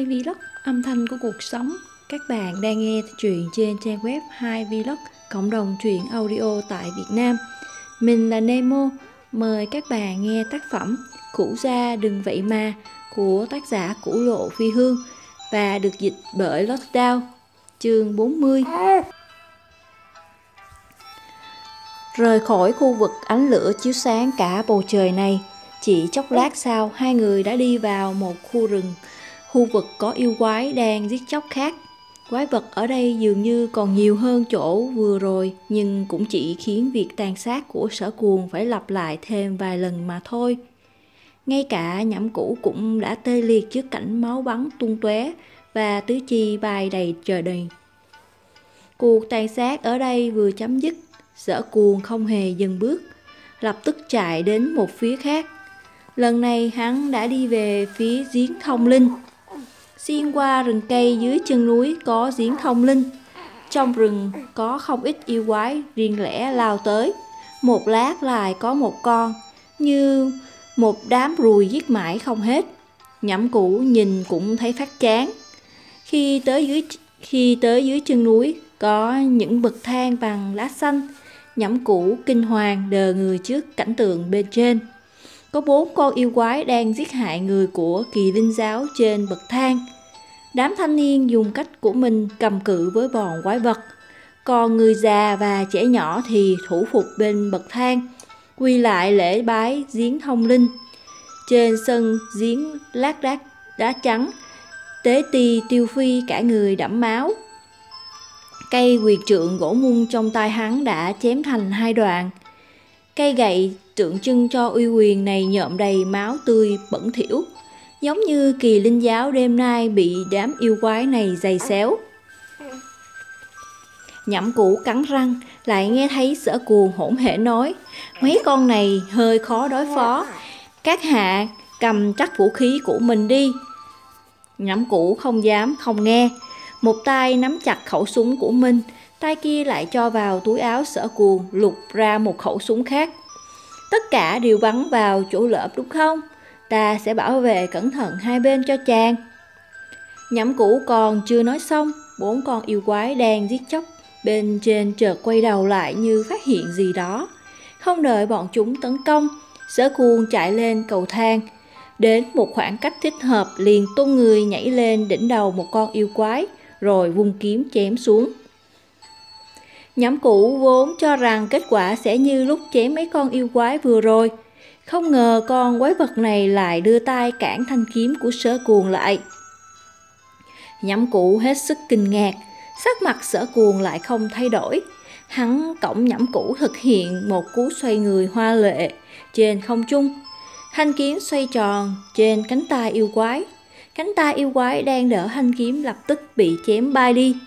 2vlog âm thanh của cuộc sống. Các bạn đang nghe truyện trên trang web 2vlog, cộng đồng truyện audio tại Việt Nam. Mình là Nemo, mời các bạn nghe tác phẩm Cũ Gia Đừng Vậy Mà của tác giả Cũ Lộ Phi Hương và được dịch bởi Lockdown. Chương 40. Rời khỏi khu vực ánh lửa chiếu sáng cả bầu trời này, chỉ chốc lát sau, hai người đã đi vào một khu rừng. Khu vực có yêu quái đang giết chóc khác. Quái vật ở đây dường như còn nhiều hơn chỗ vừa rồi, nhưng cũng chỉ khiến việc tàn sát của Sở Cuồng phải lặp lại thêm vài lần mà thôi. Ngay cả Nhẫm Cũ cũng đã tê liệt trước cảnh máu bắn tung tóe và tứ chi bay đầy trời đầy. Cuộc tàn sát ở đây vừa chấm dứt, Sở Cuồng không hề dừng bước, lập tức chạy đến một phía khác. Lần này hắn đã đi về phía giếng Thông Linh. Xuyên qua rừng cây dưới chân núi có giếng Thông Linh. Trong rừng có không ít yêu quái riêng lẻ lao tới. Một lát lại có một con, như một đám ruồi giết mãi không hết. Nhẫm Cũ nhìn cũng thấy phát chán. Khi tới dưới chân núi có những bậc thang bằng lá xanh, Nhẫm Cũ kinh hoàng đờ người trước cảnh tượng bên trên. Có 4 con yêu quái đang giết hại người của Kỳ Linh giáo trên bậc thang. Đám thanh niên dùng cách của mình cầm cự với bọn quái vật, còn người già và trẻ nhỏ thì thủ phục bên bậc thang, quy lại lễ bái giếng Thông Linh. Trên sân giếng lát đá trắng, Tế Ti Tiêu Phi cả người đẫm máu. Cây quyền trượng gỗ mung trong tay hắn đã chém thành 2 đoạn. Cây gậy tượng trưng cho uy quyền này nhộm đầy máu tươi bẩn thỉu, giống như Kỳ Linh giáo đêm nay bị đám yêu quái này giày xéo. Nhẫm Cũ cắn răng, lại nghe thấy Sở Cuồng hỗn hển nói: mấy con này hơi khó đối phó, các hạ cầm chắc vũ khí của mình đi. Nhẫm Cũ không dám không nghe, một tay nắm chặt khẩu súng của mình, tay kia lại cho vào túi áo Sở Cuồng lục ra một khẩu súng khác. Tất cả đều bắn vào chỗ lợm đúng không? Ta sẽ bảo vệ cẩn thận hai bên cho chàng. Nhẫm Cũ còn chưa nói xong, 4 con yêu quái đang giết chóc bên trên chợt quay đầu lại như phát hiện gì đó. Không đợi bọn chúng tấn công, Sở Cuồng chạy lên cầu thang. Đến một khoảng cách thích hợp liền tung người nhảy lên đỉnh đầu một con yêu quái, rồi vung kiếm chém xuống. Nhẫm Cũ vốn cho rằng kết quả sẽ như lúc chém mấy con yêu quái vừa rồi, không ngờ con quái vật này lại đưa tay cản thanh kiếm của Sở Cuồng lại. Nhẫm Cũ hết sức kinh ngạc, sắc mặt Sở Cuồng lại không thay đổi. Hắn cõng Nhẫm Cũ thực hiện một cú xoay người hoa lệ trên không trung. Thanh kiếm xoay tròn trên cánh tay yêu quái. Cánh tay yêu quái đang đỡ thanh kiếm lập tức bị chém bay đi.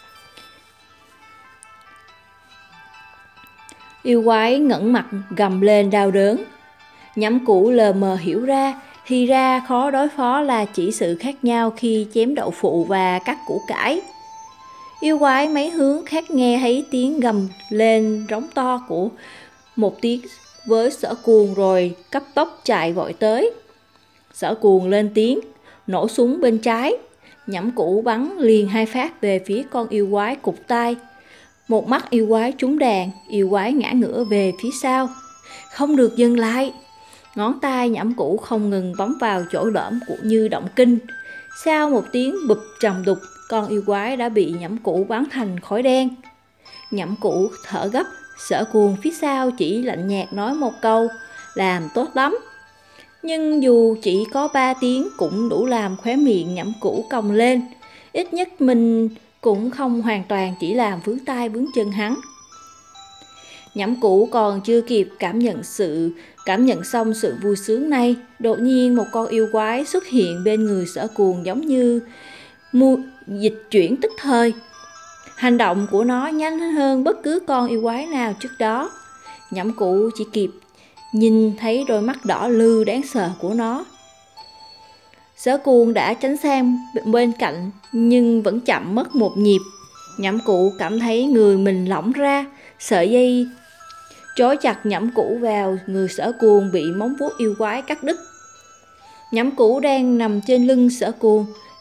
Yêu quái ngẩng mặt gầm lên đau đớn. Nhẫm Cũ lờ mờ hiểu ra, thì ra khó đối phó là chỉ sự khác nhau khi chém đậu phụ và cắt củ cải. Yêu quái mấy hướng khác nghe thấy tiếng gầm lên rống to của một tiếng với Sở Cuồng rồi cấp tốc chạy vội tới. Sở Cuồng lên tiếng, nổ súng bên trái. Nhẫm Cũ bắn liền 2 phát về phía con yêu quái cụt tay. Một mắt yêu quái trúng đạn, yêu quái ngã ngửa về phía sau. Không được dừng lại. Ngón tay Nhẫm Cũ không ngừng bấm vào chỗ lõm như động kinh. Sau một tiếng bụp trầm đục, con yêu quái đã bị Nhẫm Cũ bắn thành khói đen. Nhẫm Cũ thở gấp, Sở Cuồng phía sau chỉ lạnh nhạt nói một câu: làm tốt lắm. Nhưng dù chỉ có 3 tiếng cũng đủ làm khóe miệng Nhẫm Cũ cong lên. Ít nhất mình cũng không hoàn toàn chỉ làm vướng tay vướng chân hắn. Nhẫm Cũ còn chưa kịp cảm nhận xong sự vui sướng này, đột nhiên một con yêu quái xuất hiện bên người Sở Cuồng, giống như dịch chuyển tức thời. Hành động của nó nhanh hơn bất cứ con yêu quái nào trước đó. Nhẫm Cũ chỉ kịp nhìn thấy đôi mắt đỏ lừ đáng sợ của nó. Sở Cuồng đã tránh sang bên cạnh nhưng vẫn chậm mất một nhịp. Nhẫm Cũ cảm thấy người mình lỏng ra, sợi dây trói chặt Nhẫm Cũ vào người Sở Cuồng bị móng vuốt yêu quái cắt đứt. Nhẫm Cũ đang nằm trên lưng Sở Cuồng,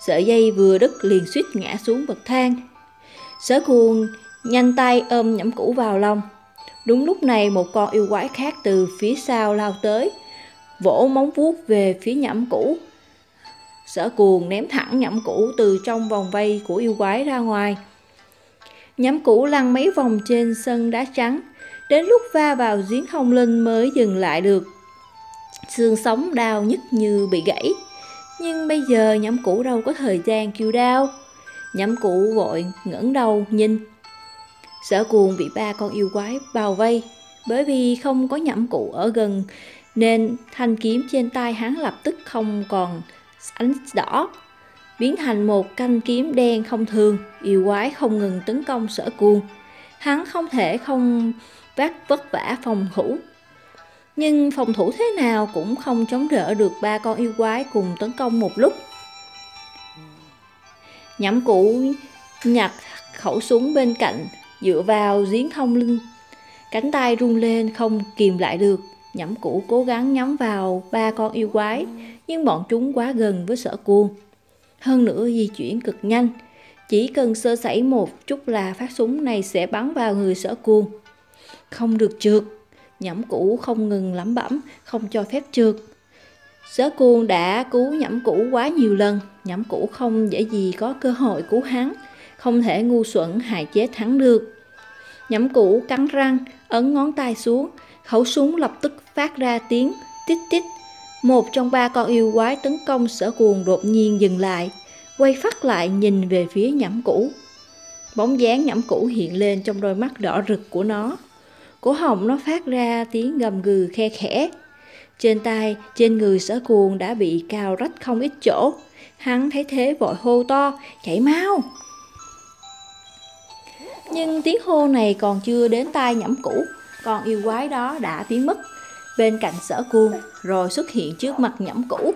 Sợi dây vừa đứt liền suýt ngã xuống bậc thang. Sở Cuồng nhanh tay ôm Nhẫm Cũ vào lòng. Đúng lúc này một con yêu quái khác từ phía sau lao tới, vỗ móng vuốt về phía Nhẫm Cũ. Sở Cuồng ném thẳng Nhẫm Cũ từ trong vòng vây của yêu quái ra ngoài. Nhẫm Cũ lăn mấy vòng trên sân đá trắng, đến lúc va vào giếng thông linh mới dừng lại được. Xương sống đau nhức như bị gãy. Nhưng bây giờ Nhẫm Cũ đâu có thời gian kêu đau. Nhẫm Cũ vội ngẩng đầu nhìn. Sở Cuồng bị 3 con yêu quái bao vây. Bởi vì không có Nhẫm Cũ ở gần nên thanh kiếm trên tay hắn lập tức không còn ánh đỏ, biến thành một thanh kiếm đen không thường. Yêu quái không ngừng tấn công Sở Cuồng. Hắn không thể không vất vả phòng thủ. Nhưng phòng thủ thế nào cũng không chống đỡ được 3 con yêu quái cùng tấn công một lúc. Nhẫm Cũ nhặt khẩu súng bên cạnh, dựa vào giếng thông linh. Cánh tay run lên không kìm lại được. Nhẫm Cũ cố gắng nhắm vào 3 con yêu quái, nhưng bọn chúng quá gần với Sở Cuồng. Hơn nữa di chuyển cực nhanh, chỉ cần sơ sẩy một chút là phát súng này sẽ bắn vào người Sở Cuồng. Không được trượt. Nhẫm Cũ không ngừng lẩm bẩm, không cho phép trượt. Sở Cuồng đã cứu Nhẫm Cũ quá nhiều lần, Nhẫm Cũ không dễ gì có cơ hội cứu hắn, không thể ngu xuẩn hại chết hắn được. Nhẫm Cũ cắn răng, ấn ngón tay xuống, khẩu súng lập tức phát ra tiếng tít tít. Một trong 3 con yêu quái tấn công Sở Cuồng đột nhiên dừng lại, quay phát lại nhìn về phía Nhẫm Cũ. Bóng dáng Nhẫm Cũ hiện lên trong đôi mắt đỏ rực của nó. Cổ họng nó phát ra tiếng gầm gừ khe khẽ. Trên tay, trên người Sở Cuồng đã bị cào rách không ít chỗ. Hắn thấy thế vội hô to, chảy máu. Nhưng tiếng hô này còn chưa đến tai Nhẫm Cũ, con yêu quái đó đã biến mất bên cạnh Sở Cuồng, rồi xuất hiện trước mặt Nhẫm Cũ.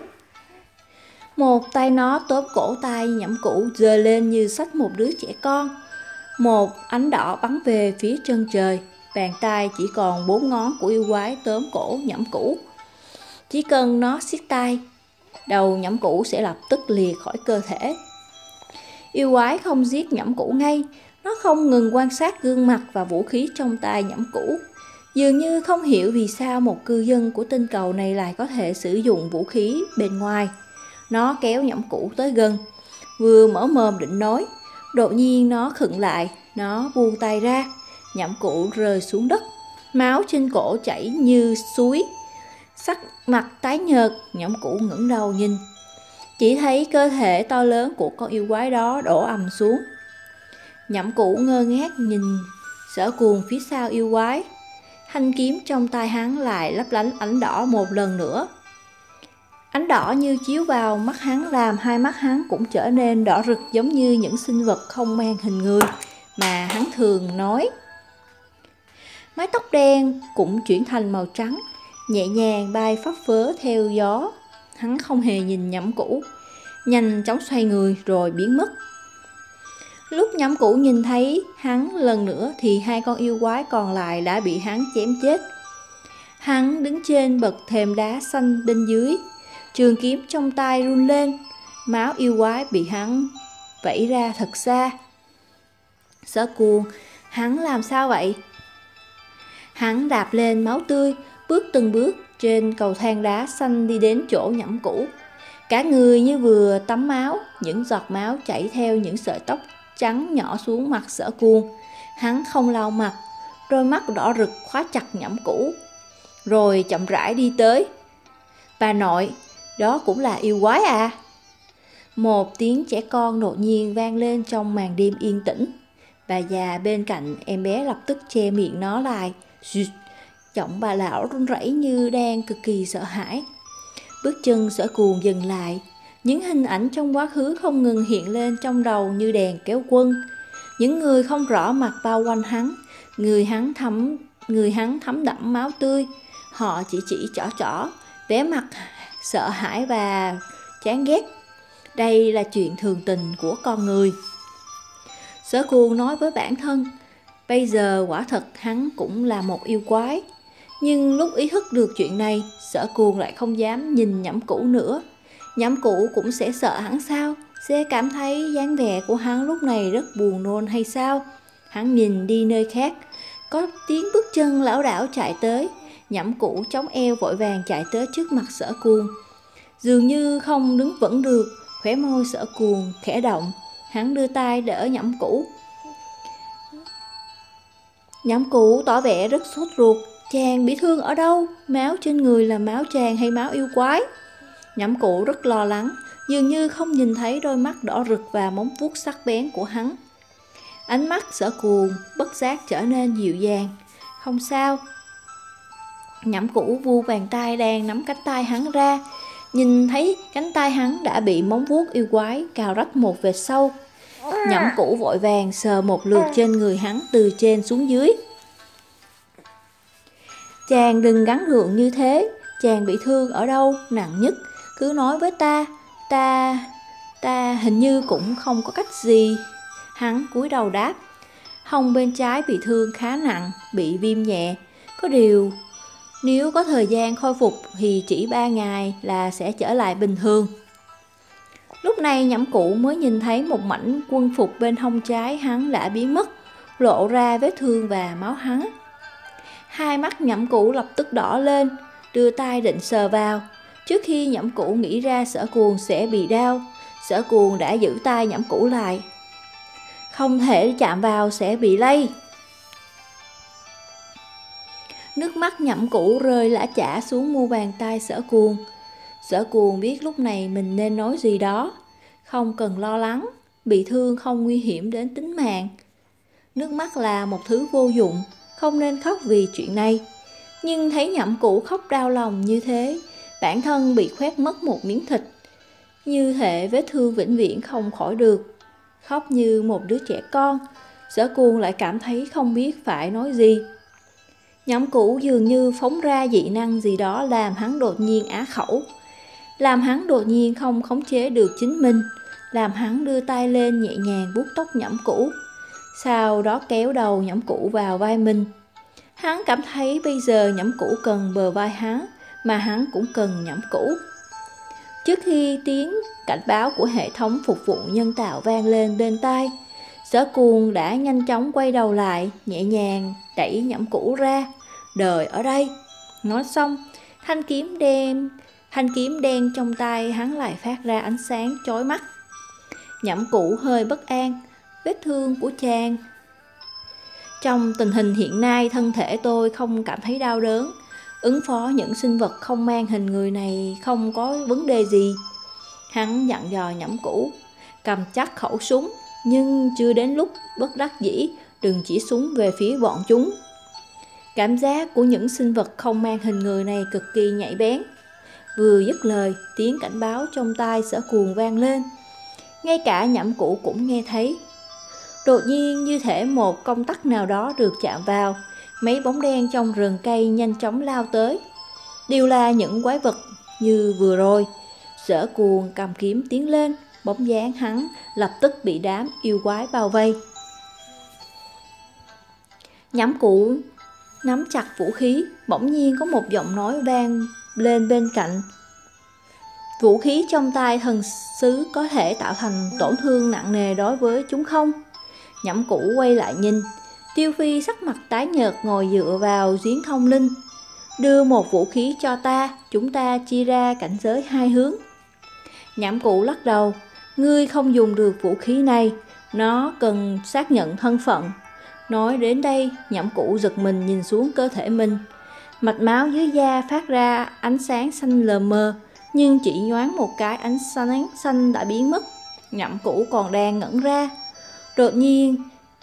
Một tay nó tóm cổ tay Nhẫm Cũ giơ lên như xách một đứa trẻ con. Một ánh đỏ bắn về phía chân trời. Bàn tay chỉ còn 4 ngón của yêu quái tóm cổ Nhẫm Cũ. Chỉ cần nó siết tay, đầu Nhẫm Cũ sẽ lập tức lìa khỏi cơ thể. Yêu quái không giết Nhẫm Cũ ngay, nó không ngừng quan sát gương mặt và vũ khí trong tay Nhẫm Cũ. Dường như không hiểu vì sao một cư dân của tinh cầu này lại có thể sử dụng vũ khí bên ngoài. Nó kéo Nhẫm Cũ tới gần, vừa mở mồm định nói, đột nhiên nó khựng lại, nó buông tay ra. Nhẫm Cũ rơi xuống đất, máu trên cổ chảy như suối. Sắc mặt tái nhợt, Nhẫm Cũ ngẩng đầu nhìn, chỉ thấy cơ thể to lớn của con yêu quái đó đổ ầm xuống. Nhẫm Cũ ngơ ngác nhìn Sở Cuồng phía sau yêu quái. Thanh kiếm trong tay hắn lại lấp lánh ánh đỏ một lần nữa. Ánh đỏ như chiếu vào mắt hắn làm hai mắt hắn cũng trở nên đỏ rực giống như những sinh vật không mang hình người mà hắn thường nói. Mái tóc đen cũng chuyển thành màu trắng, nhẹ nhàng bay phấp phới theo gió. Hắn không hề nhìn Nhẫm Cũ, nhanh chóng xoay người rồi biến mất. Lúc Nhẫm Cũ nhìn thấy hắn lần nữa thì 2 con yêu quái còn lại đã bị hắn chém chết. Hắn đứng trên bậc thềm đá xanh bên dưới, trường kiếm trong tay run lên, máu yêu quái bị hắn vẩy ra thật xa. Sở Cuồng, hắn làm sao vậy? Hắn đạp lên máu tươi, bước từng bước trên cầu thang đá xanh đi đến chỗ Nhẫm Cũ. Cả người như vừa tắm máu, những giọt máu chảy theo những sợi tóc trắng nhỏ xuống mặt Sở Cuồng. Hắn không lau mặt, đôi mắt đỏ rực khóa chặt Nhẫm Cũ, rồi chậm rãi đi tới. Bà nội, đó cũng là yêu quái à? Một tiếng trẻ con đột nhiên vang lên trong màn đêm yên tĩnh. Bà già bên cạnh em bé lập tức che miệng nó lại. Giọng bà lão run rẩy như đang cực kỳ sợ hãi. Bước chân Sở Cuồng dừng lại. Những hình ảnh trong quá khứ không ngừng hiện lên trong đầu như đèn kéo quân. Những người không rõ mặt bao quanh hắn, người hắn thấm đẫm máu tươi. Họ chỉ trỏ, vẻ mặt sợ hãi và chán ghét. Đây là chuyện thường tình của con người. Sở Cuồng nói với bản thân, bây giờ quả thật hắn cũng là một yêu quái. Nhưng lúc ý thức được chuyện này, Sở Cuồng lại không dám nhìn Nhẫm Cũ nữa. Nhẫm Cũ cũng sẽ sợ hắn sao? sẽ cảm thấy dáng vẻ của hắn lúc này rất buồn nôn hay sao? Hắn nhìn đi nơi khác, có tiếng bước chân lảo đảo chạy tới. Nhẫm Cũ chống eo vội vàng chạy tới trước mặt Sở Cuồng. Dường như không đứng vững được, khóe môi Sở Cuồng khẽ động. Hắn đưa tay đỡ Nhẫm Cũ. Nhẫm Cũ tỏ vẻ rất sốt ruột. Chàng bị thương ở đâu? Máu trên người là máu chàng hay máu yêu quái? Nhẫm Cũ rất lo lắng, dường như không nhìn thấy đôi mắt đỏ rực và móng vuốt sắc bén của hắn. Ánh mắt Sở Cuồng bất giác trở nên dịu dàng. Không sao. Nhẫm Cũ vu bàn tay đang nắm cánh tay hắn ra, nhìn thấy cánh tay hắn đã bị móng vuốt yêu quái cào rách một vệt sâu. Nhẫm Cũ vội vàng sờ một lượt trên người hắn từ trên xuống dưới. Chàng đừng gắng gượng như thế. Chàng bị thương ở đâu nặng nhất? Cứ nói với ta. Ta hình như cũng không có cách gì. Hắn cúi đầu đáp. Hông bên trái bị thương khá nặng, bị viêm nhẹ. Có điều, nếu có thời gian khôi phục thì chỉ 3 ngày là sẽ trở lại bình thường. Lúc này Nhẫm Cũ mới nhìn thấy một mảnh quân phục bên hông trái hắn đã biến mất, lộ ra vết thương và máu hắn. Hai mắt Nhẫm Cũ lập tức đỏ lên, đưa tay định sờ vào. Trước khi Nhẫm Cũ nghĩ ra Sở Cuồng sẽ bị đau, Sở Cuồng đã giữ tay Nhẫm Cũ lại. Không thể chạm vào sẽ bị lây. Nước mắt Nhẫm Cũ rơi lã chã xuống mu bàn tay Sở Cuồng. Sở Cuồng biết lúc này mình nên nói gì đó. Không cần lo lắng, bị thương không nguy hiểm đến tính mạng. Nước mắt là một thứ vô dụng, không nên khóc vì chuyện này. Nhưng thấy Nhẫm Cũ khóc đau lòng như thế, bản thân bị khoét mất một miếng thịt, như thể vết thương vĩnh viễn không khỏi được. Khóc như một đứa trẻ con, Sở Cuồng lại cảm thấy không biết phải nói gì. Nhẫm Cũ dường như phóng ra dị năng gì đó làm hắn đột nhiên á khẩu, làm hắn đột nhiên không khống chế được chính mình, làm hắn đưa tay lên nhẹ nhàng vuốt tóc Nhẫm Cũ, sau đó kéo đầu Nhẫm Cũ vào vai mình. Hắn cảm thấy bây giờ Nhẫm Cũ cần bờ vai hắn, mà hắn cũng cần Nhẫm Cũ. Trước khi tiếng cảnh báo của hệ thống phục vụ nhân tạo vang lên bên tai, Sở Cuồng đã nhanh chóng quay đầu lại, nhẹ nhàng đẩy Nhẫm Cũ ra. Đợi ở đây. Nói xong, thanh kiếm đen trong tay hắn lại phát ra ánh sáng chói mắt. Nhẫm Cũ hơi bất an. Vết thương của chàng. Trong tình hình hiện nay, thân thể tôi không cảm thấy đau đớn. Ứng phó những sinh vật không mang hình người này không có vấn đề gì. Hắn dặn dò Nhẫm Cũ, cầm chắc khẩu súng, nhưng chưa đến lúc bất đắc dĩ, đừng chỉ súng về phía bọn chúng. Cảm giác của những sinh vật không mang hình người này cực kỳ nhạy bén. Vừa dứt lời, tiếng cảnh báo trong tai Sở Cuồng vang lên. Ngay cả Nhẫm Cũ cũng nghe thấy. Đột nhiên như thể một công tắc nào đó được chạm vào, mấy bóng đen trong rừng cây nhanh chóng lao tới. Đều là những quái vật như vừa rồi. Sở Cuồng cầm kiếm tiến lên, bóng dáng hắn lập tức bị đám yêu quái bao vây. Nhẫm Cũ nắm chặt vũ khí, bỗng nhiên có một giọng nói vang lên bên cạnh. Vũ khí trong tay thần sứ có thể tạo thành tổn thương nặng nề đối với chúng không? Nhẫm Cũ quay lại nhìn, Tiêu Phi sắc mặt tái nhợt ngồi dựa vào giếng thông linh. Đưa một vũ khí cho ta, chúng ta chia ra cảnh giới hai hướng. Nhẫm Cũ lắc đầu, ngươi không dùng được vũ khí này, nó cần xác nhận thân phận. Nói đến đây, Nhẫm Cũ giật mình nhìn xuống cơ thể mình. Mạch máu dưới da phát ra ánh sáng xanh lờ mờ, nhưng chỉ nhoáng một cái ánh sáng xanh đã biến mất. Nhẫm Cũ còn đang ngẩn ra. Đột nhiên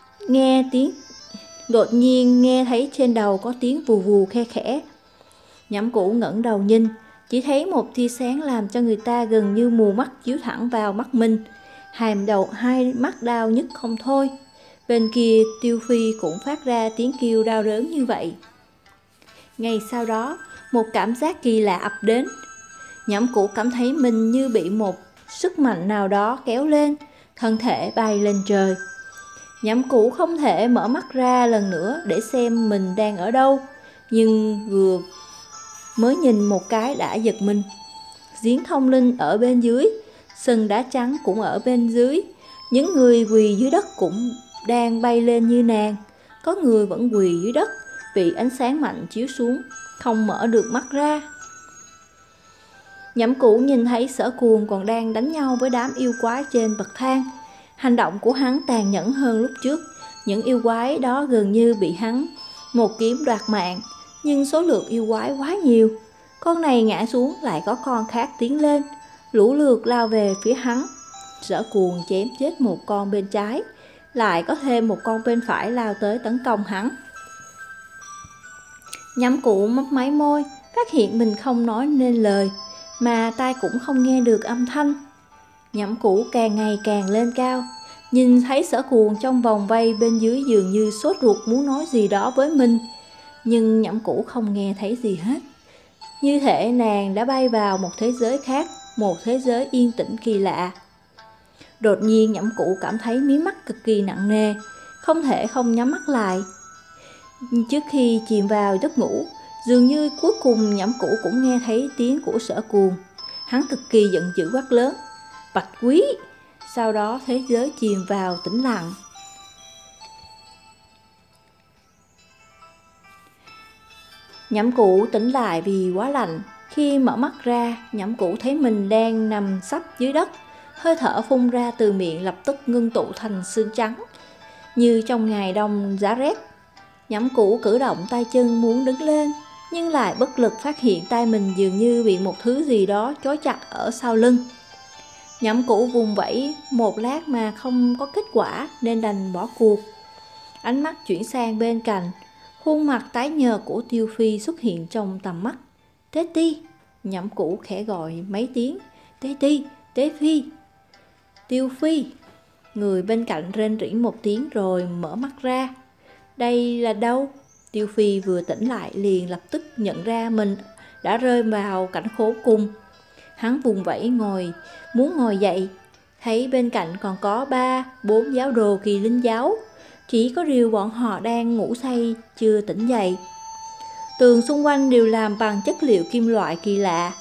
nghe thấy trên đầu có tiếng vù vù khe khẽ. Nhẫm Cũ ngẩng đầu nhìn, chỉ thấy một tia sáng làm cho người ta gần như mù mắt chiếu thẳng vào mắt mình. Hai mắt đau nhức không thôi. Bên kia Tiêu Phi cũng phát ra tiếng kêu đau đớn như vậy. Ngay sau đó, một cảm giác kỳ lạ ập đến. Nhẫm Cũ cảm thấy mình như bị một sức mạnh nào đó kéo lên, thân thể bay lên trời. Nhẫm Cũ không thể mở mắt ra lần nữa để xem mình đang ở đâu, nhưng vừa mới nhìn một cái đã giật mình. Giếng thông linh ở bên dưới, sừng đá trắng cũng ở bên dưới. Những người quỳ dưới đất cũng đang bay lên như nàng. Có người vẫn quỳ dưới đất, bị ánh sáng mạnh chiếu xuống, không mở được mắt ra. Nhậm Cũ nhìn thấy Sở Cuồng còn đang đánh nhau với đám yêu quái trên bậc thang. Hành động của hắn tàn nhẫn hơn lúc trước. Những yêu quái đó gần như bị hắn một kiếm đoạt mạng, nhưng số lượng yêu quái quá nhiều. Con này ngã xuống lại có con khác tiến lên, lũ lượt lao về phía hắn. Sở Cuồng chém chết một con bên trái, lại có thêm một con bên phải lao tới tấn công hắn. Nhậm Cũ mấp máy môi, phát hiện mình không nói nên lời, mà tai cũng không nghe được âm thanh. Nhậm Cũ càng ngày càng lên cao, nhìn thấy Sở Cuồng trong vòng vây bên dưới dường như sốt ruột muốn nói gì đó với mình, nhưng Nhậm Cũ không nghe thấy gì hết. Như thể nàng đã bay vào một thế giới khác, một thế giới yên tĩnh kỳ lạ. Đột nhiên Nhậm Cũ cảm thấy mí mắt cực kỳ nặng nề, không thể không nhắm mắt lại. Trước khi chìm vào giấc ngủ, dường như cuối cùng Nhậm Cũ cũng nghe thấy tiếng của Sở Cuồng. Hắn cực kỳ giận dữ quát lớn: "Bạch Quý!" Sau đó thế giới chìm vào tĩnh lặng. Nhậm Cũ tỉnh lại vì quá lạnh. Khi mở mắt ra, Nhậm Cũ thấy mình đang nằm sấp dưới đất. Hơi thở phun ra từ miệng lập tức ngưng tụ thành sương trắng, như trong ngày đông giá rét. Nhậm Cũ cử động tay chân muốn đứng lên, nhưng lại bất lực phát hiện tay mình dường như bị một thứ gì đó trói chặt ở sau lưng. Nhậm Cũ vùng vẫy một lát mà không có kết quả nên đành bỏ cuộc. Ánh mắt chuyển sang bên cạnh, khuôn mặt tái nhợt của Tiêu Phi xuất hiện trong tầm mắt. "Tế Ti!" Nhậm Cũ khẽ gọi mấy tiếng. "Tế Ti! Tế Phi!" "Tiêu Phi!" Người bên cạnh rên rỉ một tiếng rồi mở mắt ra. "Đây là đâu?" Tiêu Phi vừa tỉnh lại liền lập tức nhận ra mình đã rơi vào cảnh khốn cùng. Hắn vùng vẫy muốn ngồi dậy, thấy bên cạnh còn có 3-4 giáo đồ Kỳ Linh giáo. Chỉ có điều bọn họ đang ngủ say chưa tỉnh dậy. Tường xung quanh đều làm bằng chất liệu kim loại kỳ lạ.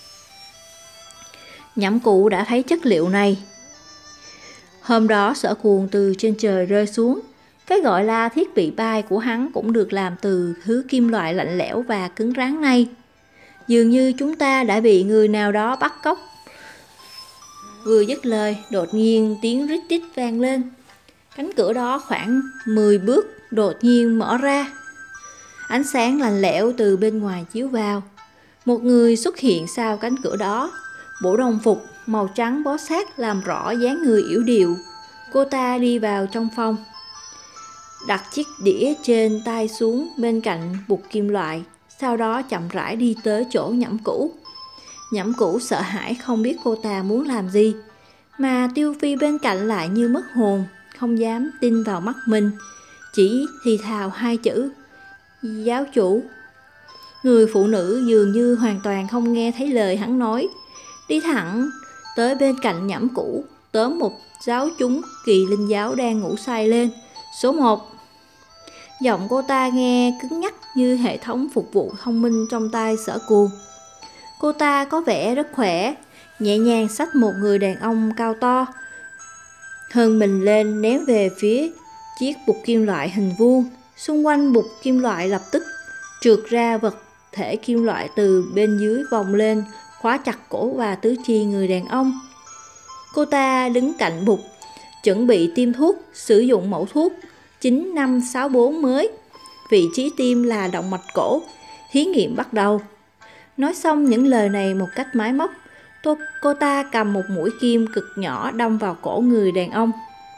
Nhậm Cũ đã thấy chất liệu này. Hôm đó Sở Cuồng từ trên trời rơi xuống. Cái gọi là thiết bị bay của hắn cũng được làm từ thứ kim loại lạnh lẽo và cứng rắn này. Dường như chúng ta đã bị người nào đó bắt cóc. Vừa dứt lời, đột nhiên tiếng rít rít vang lên. Cánh cửa đó khoảng 10 bước đột nhiên mở ra. Ánh sáng lạnh lẽo từ bên ngoài chiếu vào. Một người xuất hiện sau cánh cửa đó. Bộ đồng phục màu trắng bó sát làm rõ dáng người yểu điệu. Cô ta đi vào trong phòng, đặt chiếc đĩa trên tay xuống bên cạnh bục kim loại, sau đó chậm rãi đi tới chỗ Nhậm Cũ. Nhậm Cũ sợ hãi không biết cô ta muốn làm gì, mà Tiêu Phi bên cạnh lại như mất hồn, không dám tin vào mắt mình, chỉ thì thào hai chữ: "Giáo chủ." Người phụ nữ dường như hoàn toàn không nghe thấy lời hắn nói, đi thẳng tới bên cạnh Nhậm Cũ, tóm một giáo chúng Kỳ Linh giáo đang ngủ say lên. "Số 1." Giọng cô ta nghe cứng nhắc như hệ thống phục vụ thông minh trong tay Sở Cuồng. Cô ta có vẻ rất khỏe, nhẹ nhàng xách một người đàn ông cao to hơn mình lên, ném về phía chiếc bục kim loại hình vuông. Xung quanh bục kim loại lập tức trượt ra vật thể kim loại từ bên dưới vòng lên, khóa chặt cổ và tứ chi người đàn ông. Cô ta đứng cạnh bục, chuẩn bị tiêm thuốc, sử dụng mẫu thuốc 9564 mới. Vị trí tiêm là động mạch cổ. Thí nghiệm bắt đầu. Nói xong những lời này một cách máy móc, cô ta cầm một mũi kim cực nhỏ đâm vào cổ người đàn ông.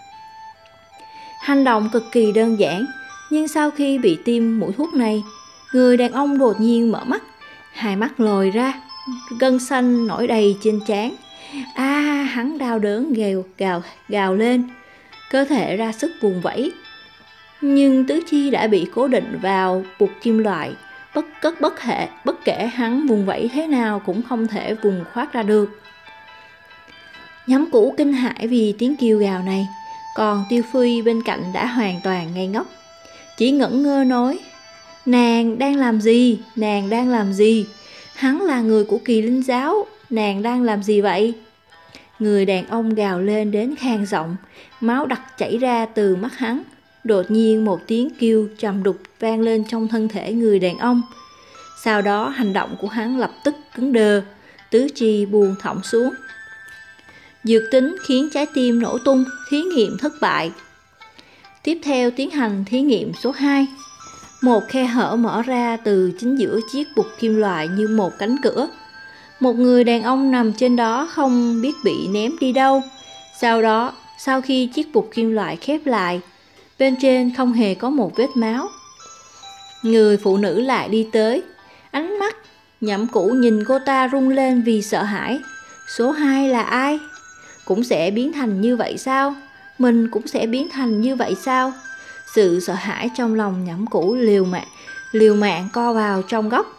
Hành động cực kỳ đơn giản, nhưng sau khi bị tiêm mũi thuốc này, người đàn ông đột nhiên mở mắt, hai mắt lồi ra, gân xanh nổi đầy trên trán. Hắn đau đớn gào lên, cơ thể ra sức vùng vẫy, nhưng tứ chi đã bị cố định vào bục kim loại, bất kể hắn vùng vẫy thế nào cũng không thể vùng thoát ra được. Nhậm Cũ kinh hãi vì tiếng kêu gào này, còn Tiêu Phi bên cạnh đã hoàn toàn ngây ngốc, chỉ ngẩn ngơ nói: "Nàng đang làm gì? Nàng đang làm gì? Hắn là người của Kỳ Linh giáo, nàng đang làm gì vậy?" Người đàn ông gào lên đến khàn giọng, máu đặc chảy ra từ mắt hắn. Đột nhiên một tiếng kêu trầm đục vang lên trong thân thể người đàn ông. Sau đó hành động của hắn lập tức cứng đờ, tứ chi buông thõng xuống. Dược tính khiến trái tim nổ tung, thí nghiệm thất bại. Tiếp theo tiến hành thí nghiệm số 2. Một khe hở mở ra từ chính giữa chiếc bục kim loại như một cánh cửa. Một người đàn ông nằm trên đó không biết bị ném đi đâu. Sau khi chiếc bục kim loại khép lại, bên trên không hề có một vết máu. Người phụ nữ lại đi tới. Ánh mắt Nhậm Cũ nhìn cô ta rung lên vì sợ hãi. Số 2 là ai? Cũng sẽ biến thành như vậy sao? Mình cũng sẽ biến thành như vậy sao? Sự sợ hãi trong lòng Nhậm Cũ liều mạng co vào trong góc.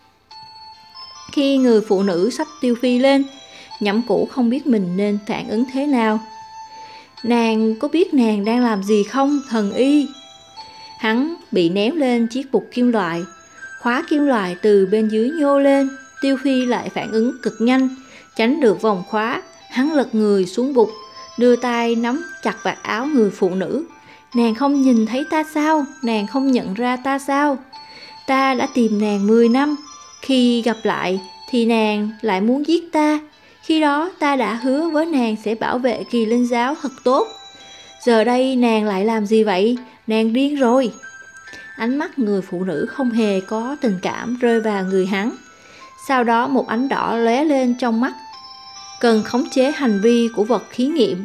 Khi người phụ nữ sắp tiêu phi lên, Nhậm Cũ không biết mình nên phản ứng thế nào. Nàng có biết nàng đang làm gì không, thần y? Hắn bị ném lên chiếc bục kim loại. Khóa kim loại từ bên dưới nhô lên. Tiêu phi lại phản ứng cực nhanh, tránh được vòng khóa. Hắn lật người xuống bục, đưa tay nắm chặt vạt áo người phụ nữ. Nàng không nhìn thấy ta sao? Nàng không nhận ra ta sao? Ta đã tìm nàng 10 năm. Khi gặp lại thì nàng lại muốn giết ta. Khi đó ta đã hứa với nàng sẽ bảo vệ Kỳ Linh giáo thật tốt. Giờ đây nàng lại làm gì vậy? Nàng điên rồi. Ánh mắt người phụ nữ không hề có tình cảm rơi vào người hắn. Sau đó một ánh đỏ lóe lên trong mắt. Cần khống chế hành vi của vật thí nghiệm.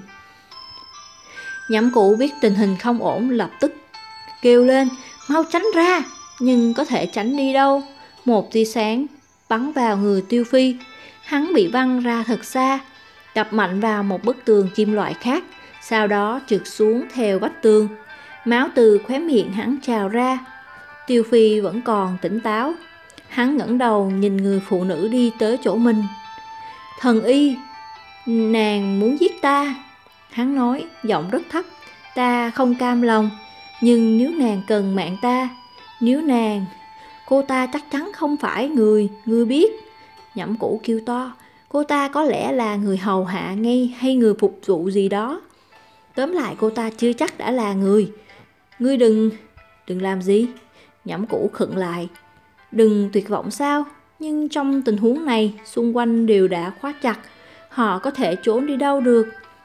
Nhậm Cũ biết tình hình không ổn, lập tức kêu lên, mau tránh ra. Nhưng có thể tránh đi đâu? Một tia sáng bắn vào người Tiêu Phi. Hắn bị văng ra thật xa, đập mạnh vào một bức tường kim loại khác, sau đó trượt xuống theo vách tường. Máu từ khóe miệng hắn trào ra. Tiêu Phi vẫn còn tỉnh táo. Hắn ngẩng đầu nhìn người phụ nữ đi tới chỗ mình. Thần y, nàng muốn giết ta. Hắn nói, giọng rất thấp. Ta không cam lòng, nhưng nếu nàng cần mạng ta, nếu nàng... Cô ta chắc chắn không phải người biết. Nhậm Cũ kêu to. Cô ta có lẽ là người hầu hạ ngay hay người phục vụ gì đó. Tóm lại cô ta chưa chắc đã là người. Ngươi đừng làm gì? Nhậm Cũ khựng lại. Đừng tuyệt vọng sao? Nhưng trong tình huống này, xung quanh đều đã khóa chặt. Họ có thể trốn đi đâu được?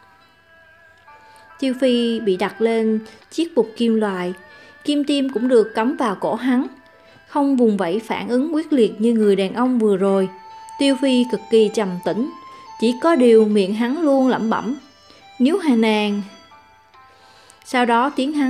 Tiêu Phi bị đặt lên chiếc bục kim loại. Kim tiêm cũng được cắm vào cổ hắn. Không vùng vẫy phản ứng quyết liệt như người đàn ông vừa rồi. Tiêu Phi cực kỳ trầm tĩnh. Chỉ có điều miệng hắn luôn lẩm bẩm. Nếu Hà nàng... Sau đó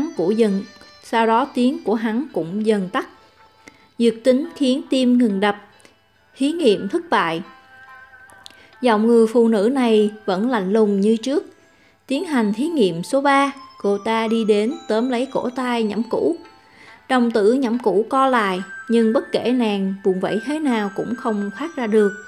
tiếng của hắn cũng dần tắt. Dược tính khiến tim ngừng đập. Thí nghiệm thất bại. Giọng người phụ nữ này vẫn lạnh lùng như trước. Tiến hành thí nghiệm số 3. Cô ta đi đến tóm lấy cổ tay Nhậm Cũ. Đồng tử Nhậm Cũ co lại, nhưng bất kể nàng vùng vẫy thế nào cũng không thoát ra được.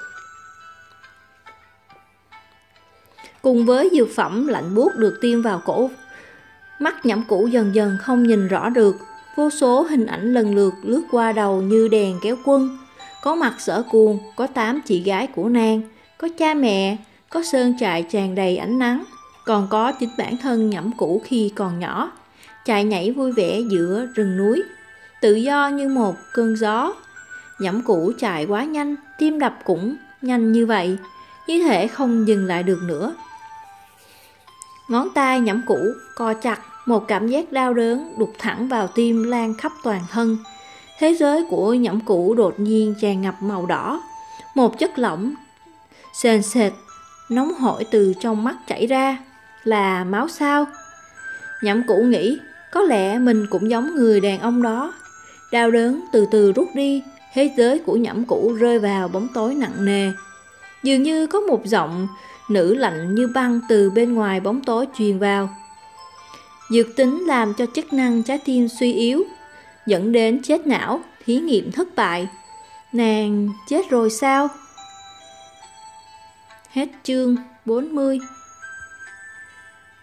Cùng với dược phẩm lạnh buốt được tiêm vào cổ, mắt Nhậm Cũ dần dần không nhìn rõ được. Vô số hình ảnh lần lượt lướt qua đầu như đèn kéo quân. Có mặt Sở Cuồng, có 8 chị gái của nàng, có cha mẹ, có sơn trại tràn đầy ánh nắng, còn có chính bản thân Nhậm Cũ khi còn nhỏ, chạy nhảy vui vẻ giữa rừng núi, tự do như một cơn gió. Nhậm Cũ chạy quá nhanh, tim đập cũng nhanh như vậy, như thể không dừng lại được nữa. Ngón tay Nhậm Cũ co chặt, một cảm giác đau đớn đục thẳng vào tim lan khắp toàn thân. Thế giới của Nhậm Cũ đột nhiên tràn ngập màu đỏ. Một chất lỏng sền sệt, nóng hổi từ trong mắt chảy ra. Là máu sao? Nhậm Cũ nghĩ, có lẽ mình cũng giống người đàn ông đó. Đau đớn từ từ rút đi, thế giới của Nhậm Cũ rơi vào bóng tối nặng nề. Dường như có một giọng nữ lạnh như băng từ bên ngoài bóng tối truyền vào. Dược tính làm cho chức năng trái tim suy yếu, dẫn đến chết não, thí nghiệm thất bại. Nàng chết rồi sao? Hết chương 40.